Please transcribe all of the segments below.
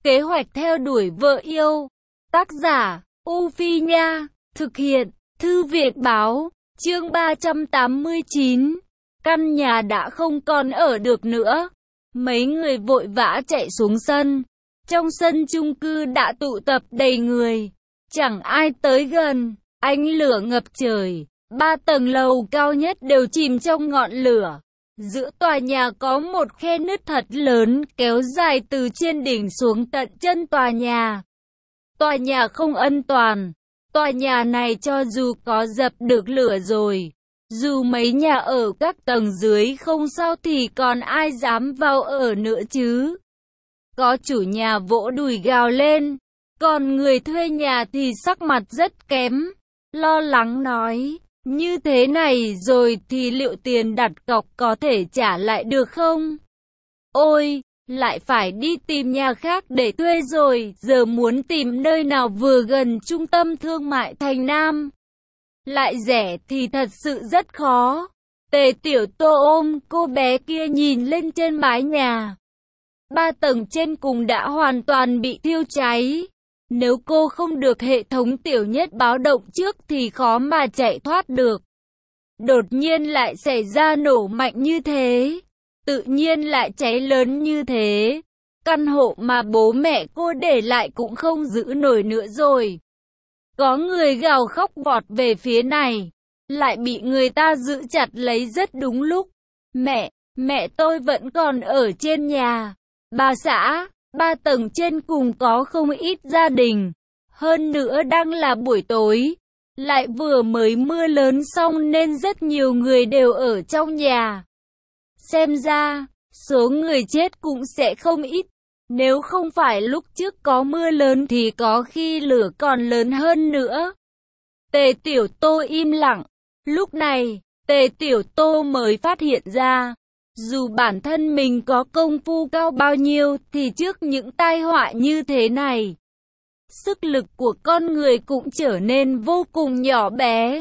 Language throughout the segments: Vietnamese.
Kế hoạch theo đuổi vợ yêu. Tác giả, U Phi Nha. Thực hiện, Thư viện Báo. Chương 389. Căn nhà đã không còn ở được nữa. Mấy người vội vã chạy xuống sân. Trong sân chung cư đã tụ tập đầy người. Chẳng ai tới gần. Ánh lửa ngập trời. 3 tầng lầu cao nhất đều chìm trong ngọn lửa. Giữa tòa nhà có một khe nứt thật lớn kéo dài từ trên đỉnh xuống tận chân tòa nhà. Tòa nhà không an toàn. Tòa nhà này cho dù có dập được lửa rồi, dù mấy nhà ở các tầng dưới không sao thì còn ai dám vào ở nữa chứ. Có chủ nhà vỗ đùi gào lên, còn người thuê nhà thì sắc mặt rất kém, lo lắng nói, như thế này rồi thì liệu tiền đặt cọc có thể trả lại được không? Ôi, lại phải đi tìm nhà khác để thuê rồi, giờ muốn tìm nơi nào vừa gần trung tâm thương mại thành Nam, lại rẻ thì thật sự rất khó. Tề Tiểu Tô ôm cô bé kia nhìn lên trên mái nhà. 3 tầng trên cùng đã hoàn toàn bị thiêu cháy. Nếu cô không được hệ thống tiểu nhất báo động trước thì khó mà chạy thoát được. Đột nhiên lại xảy ra nổ mạnh như thế. Tự nhiên lại cháy lớn như thế. Căn hộ mà bố mẹ cô để lại cũng không giữ nổi nữa rồi. Có người gào khóc vọt về phía này. Lại bị người ta giữ chặt lấy rất đúng lúc. Mẹ tôi vẫn còn ở trên nhà. Bà xã, 3 tầng trên cùng có không ít gia đình. Hơn nữa đang là buổi tối. Lại vừa mới mưa lớn xong nên rất nhiều người đều ở trong nhà. Xem ra, số người chết cũng sẽ không ít. Nếu không phải lúc trước có mưa lớn thì có khi lửa còn lớn hơn nữa. Tề Tiểu Tô im lặng. Lúc này, Tề Tiểu Tô mới phát hiện ra, dù bản thân mình có công phu cao bao nhiêu thì trước những tai họa như thế này, sức lực của con người cũng trở nên vô cùng nhỏ bé.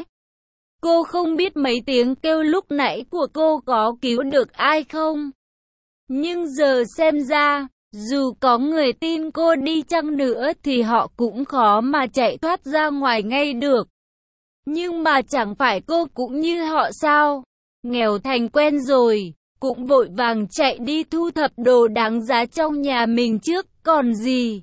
Cô không biết mấy tiếng kêu lúc nãy của cô có cứu được ai không. Nhưng giờ xem ra, dù có người tin cô đi chăng nữa thì họ cũng khó mà chạy thoát ra ngoài ngay được. Nhưng mà chẳng phải cô cũng như họ sao? Nghèo thành quen rồi, cũng vội vàng chạy đi thu thập đồ đáng giá trong nhà mình trước còn gì.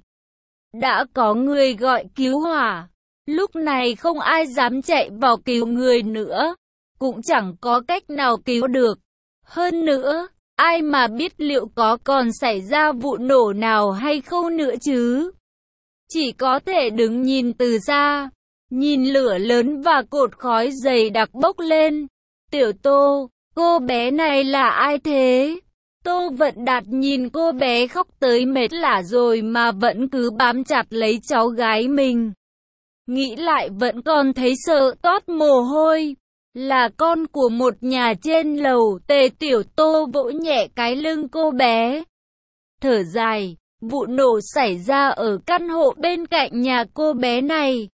Đã có người gọi cứu hỏa. Lúc này không ai dám chạy vào cứu người nữa. Cũng chẳng có cách nào cứu được. Hơn nữa, ai mà biết liệu có còn xảy ra vụ nổ nào hay không nữa chứ. Chỉ có thể đứng nhìn từ xa. Nhìn lửa lớn và cột khói dày đặc bốc lên. Tiểu Tô, cô bé này là ai thế? Tô Vận Đạt nhìn cô bé khóc tới mệt lả rồi mà vẫn cứ bám chặt lấy cháu gái mình. Nghĩ lại vẫn còn thấy sợ toát mồ hôi. Là con của một nhà trên lầu. Tề Tiểu Tô vỗ nhẹ cái lưng cô bé. Thở dài, vụ nổ xảy ra ở căn hộ bên cạnh nhà cô bé này.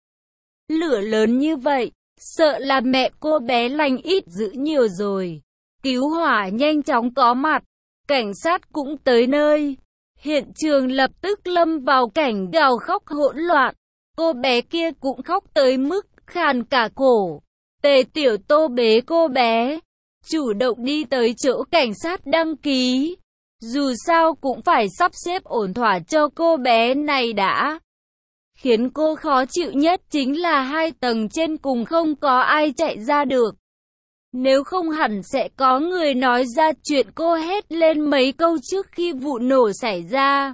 Lửa lớn như vậy, sợ là mẹ cô bé lành ít dữ nhiều rồi. Cứu hỏa nhanh chóng có mặt, cảnh sát cũng tới nơi. Hiện trường lập tức lâm vào cảnh gào khóc hỗn loạn. Cô bé kia cũng khóc tới mức khàn cả cổ. Tề Tiểu Tô bế cô bé, chủ động đi tới chỗ cảnh sát đăng ký. Dù sao cũng phải sắp xếp ổn thỏa cho cô bé này đã. Khiến cô khó chịu nhất chính là 2 tầng trên cùng không có ai chạy ra được. Nếu không hẳn sẽ có người nói ra chuyện cô hét lên mấy câu trước khi vụ nổ xảy ra.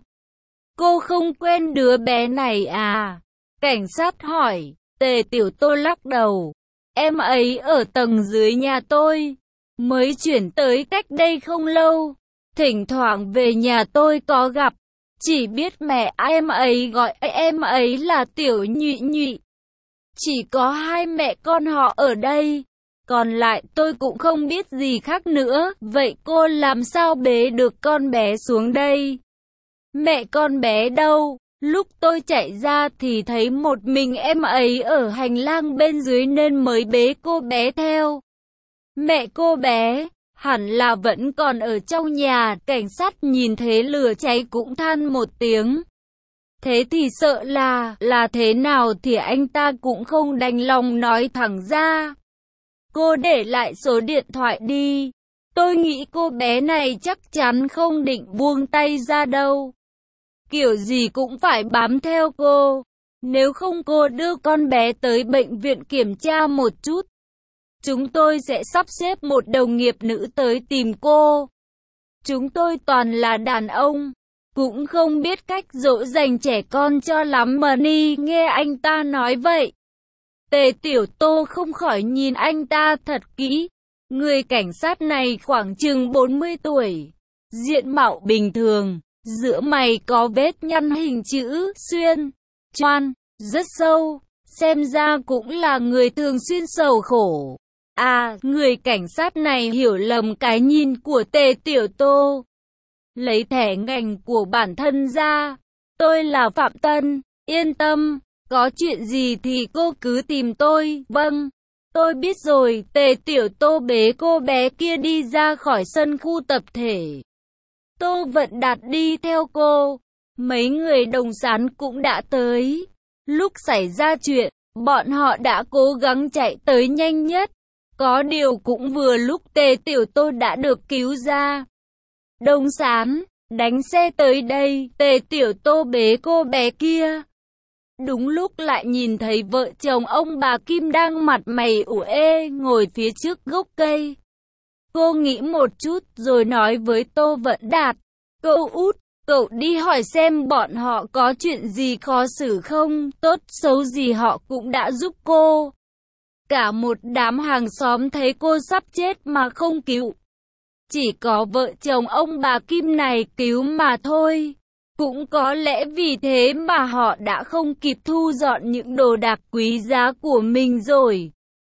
Cô không quen đứa bé này à? Cảnh sát hỏi. Tề Tiểu Tô lắc đầu. Em ấy ở tầng dưới nhà tôi. Mới chuyển tới cách đây không lâu. Thỉnh thoảng về nhà tôi có gặp. Chỉ biết mẹ em ấy gọi em ấy là Tiểu Nhụy Nhụy. Chỉ có 2 mẹ con họ ở đây. Còn lại tôi cũng không biết gì khác nữa. Vậy cô làm sao bế được con bé xuống đây? Mẹ con bé đâu? Lúc tôi chạy ra thì thấy một mình em ấy ở hành lang bên dưới nên mới bế cô bé theo. Mẹ cô bé hẳn là vẫn còn ở trong nhà. Cảnh sát nhìn thấy lửa cháy cũng than một tiếng. Thế thì sợ là thế nào thì anh ta cũng không đành lòng nói thẳng ra. Cô để lại số điện thoại đi. Tôi nghĩ cô bé này chắc chắn không định buông tay ra đâu. Kiểu gì cũng phải bám theo cô. Nếu không cô đưa con bé tới bệnh viện kiểm tra một chút. Chúng tôi sẽ sắp xếp một đồng nghiệp nữ tới tìm cô. Chúng tôi toàn là đàn ông, cũng không biết cách dỗ dành trẻ con cho lắm mà ni. Nghe anh ta nói vậy, Tề Tiểu Tô không khỏi nhìn anh ta thật kỹ. Người cảnh sát này khoảng chừng 40 tuổi, diện mạo bình thường, giữa mày có vết nhăn hình chữ xuyên, choan, rất sâu, xem ra cũng là người thường xuyên sầu khổ. À, người cảnh sát này hiểu lầm cái nhìn của Tề Tiểu Tô. Lấy thẻ ngành của bản thân ra. Tôi là Phạm Tân, yên tâm, có chuyện gì thì cô cứ tìm tôi. Vâng, tôi biết rồi. Tề Tiểu Tô bế cô bé kia đi ra khỏi sân khu tập thể. Tô Vận Đạt đi theo cô. Mấy người đồng sán cũng đã tới. Lúc xảy ra chuyện, bọn họ đã cố gắng chạy tới nhanh nhất. Có điều cũng vừa lúc Tề Tiểu Tô đã được cứu ra. Đồng Sán, đánh xe tới đây. Tề Tiểu Tô bế cô bé kia. Đúng lúc lại nhìn thấy vợ chồng ông bà Kim đang mặt mày ủ ê ngồi phía trước gốc cây. Cô nghĩ một chút rồi nói với Tô Vận Đạt, cậu út, cậu đi hỏi xem bọn họ có chuyện gì khó xử không, tốt xấu gì họ cũng đã giúp cô. Cả một đám hàng xóm thấy cô sắp chết mà không cứu. Chỉ có vợ chồng ông bà Kim này cứu mà thôi. Cũng có lẽ vì thế mà họ đã không kịp thu dọn những đồ đạc quý giá của mình rồi.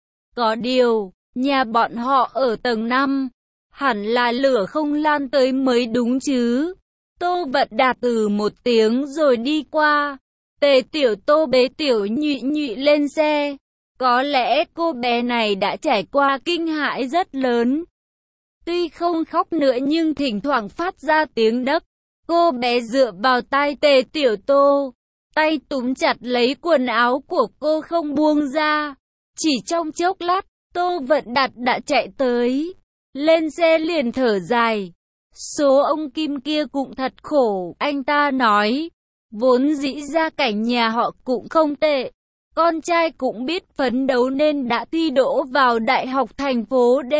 Có điều, nhà bọn họ ở tầng 5, hẳn là lửa không lan tới mới đúng chứ. Tô Vận Đạt một tiếng rồi đi qua. Tề Tiểu Tô bế Tiểu Nhụy Nhụy lên xe. Có lẽ cô bé này đã trải qua kinh hãi rất lớn. Tuy không khóc nữa nhưng thỉnh thoảng phát ra tiếng đấc. Cô bé dựa vào tai Tề Tiểu Tô, tay túm chặt lấy quần áo của cô không buông ra. Chỉ trong chốc lát, Tô Vận Đạt đã chạy tới. Lên xe liền thở dài. Số ông Kim kia cũng thật khổ, anh ta nói. Vốn dĩ gia cảnh nhà họ cũng không tệ. Con trai cũng biết phấn đấu nên đã thi đỗ vào đại học thành phố D.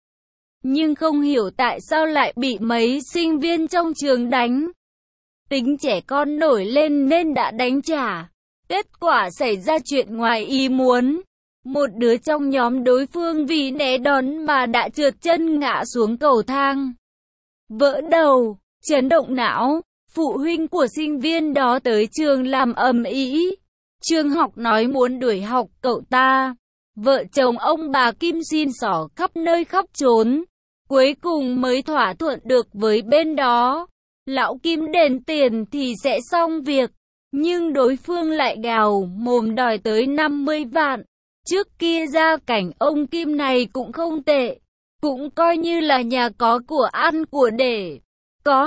Nhưng không hiểu tại sao lại bị mấy sinh viên trong trường đánh. Tính trẻ con nổi lên nên đã đánh trả. Kết quả xảy ra chuyện ngoài ý muốn. Một đứa trong nhóm đối phương vì né đòn mà đã trượt chân ngã xuống cầu thang. Vỡ đầu, chấn động não. Phụ huynh của sinh viên đó tới trường làm ầm ĩ. Trường học nói muốn đuổi học cậu ta. Vợ chồng ông bà Kim xin xỏ khắp nơi khắp trốn. Cuối cùng mới thỏa thuận được với bên đó. Lão Kim đền tiền thì sẽ xong việc. Nhưng đối phương lại gào mồm đòi tới 50 vạn. Trước kia gia cảnh ông Kim này cũng không tệ. Cũng coi như là nhà có của ăn của để. Có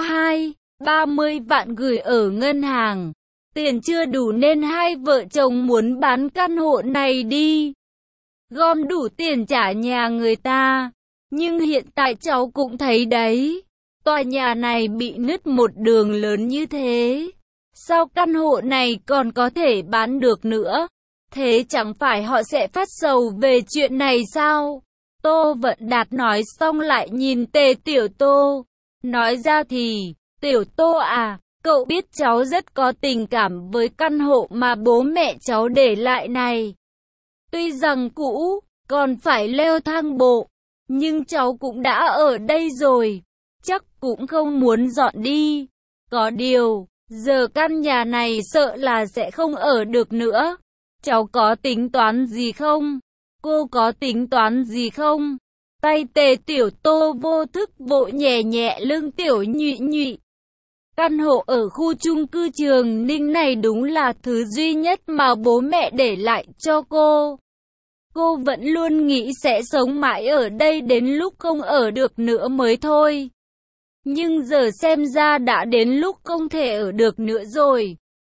30 vạn gửi ở ngân hàng. Tiền chưa đủ nên hai vợ chồng muốn bán căn hộ này đi. Gom đủ tiền trả nhà người ta. Nhưng hiện tại cháu cũng thấy đấy. Tòa nhà này bị nứt một đường lớn như thế. Sao căn hộ này còn có thể bán được nữa? Thế chẳng phải họ sẽ phát sầu về chuyện này sao? Tô Vận Đạt nói xong lại nhìn Tề Tiểu Tô. Nói ra thì, Tiểu Tô à, cậu biết cháu rất có tình cảm với căn hộ mà bố mẹ cháu để lại này. Tuy rằng cũ, còn phải leo thang bộ, nhưng cháu cũng đã ở đây rồi. Chắc cũng không muốn dọn đi. Có điều, giờ căn nhà này sợ là sẽ không ở được nữa. Cháu có tính toán gì không? Cô có tính toán gì không? Tay Tề Tiểu Tô vô thức vỗ nhẹ nhẹ lưng Tiểu Nhụy Nhụy. Căn hộ ở khu chung cư Trường Ninh này đúng là thứ duy nhất mà bố mẹ để lại cho cô. Cô vẫn luôn nghĩ sẽ sống mãi ở đây đến lúc không ở được nữa mới thôi. Nhưng giờ xem ra đã đến lúc không thể ở được nữa rồi.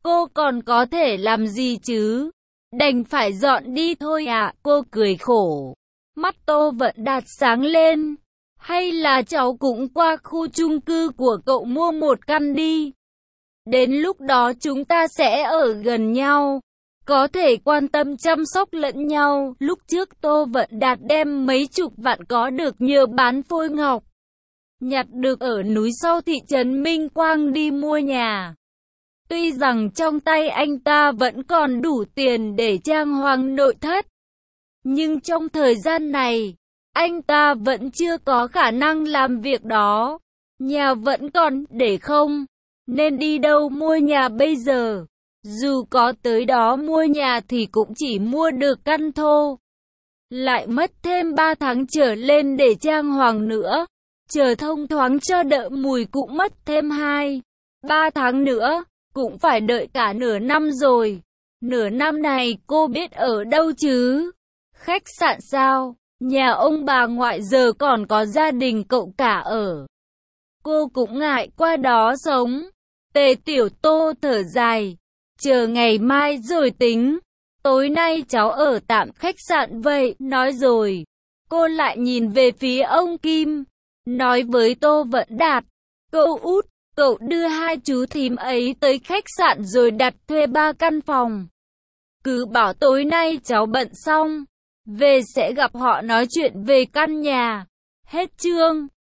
Cô còn có thể làm gì chứ? Đành phải dọn đi thôi ạ. Cô cười khổ. Mắt Tô Vận Đạt sáng lên. Hay là cháu cũng qua khu chung cư của cậu mua một căn đi. Đến lúc đó chúng ta sẽ ở gần nhau, có thể quan tâm chăm sóc lẫn nhau. Lúc trước Tô Vận Đạt đem mấy chục vạn có được nhờ bán phôi ngọc, nhặt được ở núi sau thị trấn Minh Quang đi mua nhà. Tuy rằng trong tay anh ta vẫn còn đủ tiền để trang hoàng nội thất, nhưng trong thời gian này, anh ta vẫn chưa có khả năng làm việc đó. Nhà vẫn còn để không, nên đi đâu mua nhà bây giờ? Dù có tới đó mua nhà thì cũng chỉ mua được căn thô. Lại mất thêm 3 tháng trở lên để trang hoàng nữa. Chờ thông thoáng cho đỡ mùi cũng mất thêm 2-3 tháng nữa. Cũng phải đợi cả nửa năm rồi. Nửa năm này cô biết ở đâu chứ? Khách sạn sao? Nhà ông bà ngoại giờ còn có gia đình cậu cả ở. Cô cũng ngại qua đó sống. Tề Tiểu Tô thở dài. Chờ ngày mai rồi tính. Tối nay cháu ở tạm khách sạn vậy. Nói rồi. Cô lại nhìn về phía ông Kim. Nói với Tô Vận Đạt. Cậu út, cậu đưa hai chú thím ấy tới khách sạn rồi đặt thuê 3 căn phòng. Cứ bảo tối nay cháu bận xong, về sẽ gặp họ nói chuyện về căn nhà. Hết chương.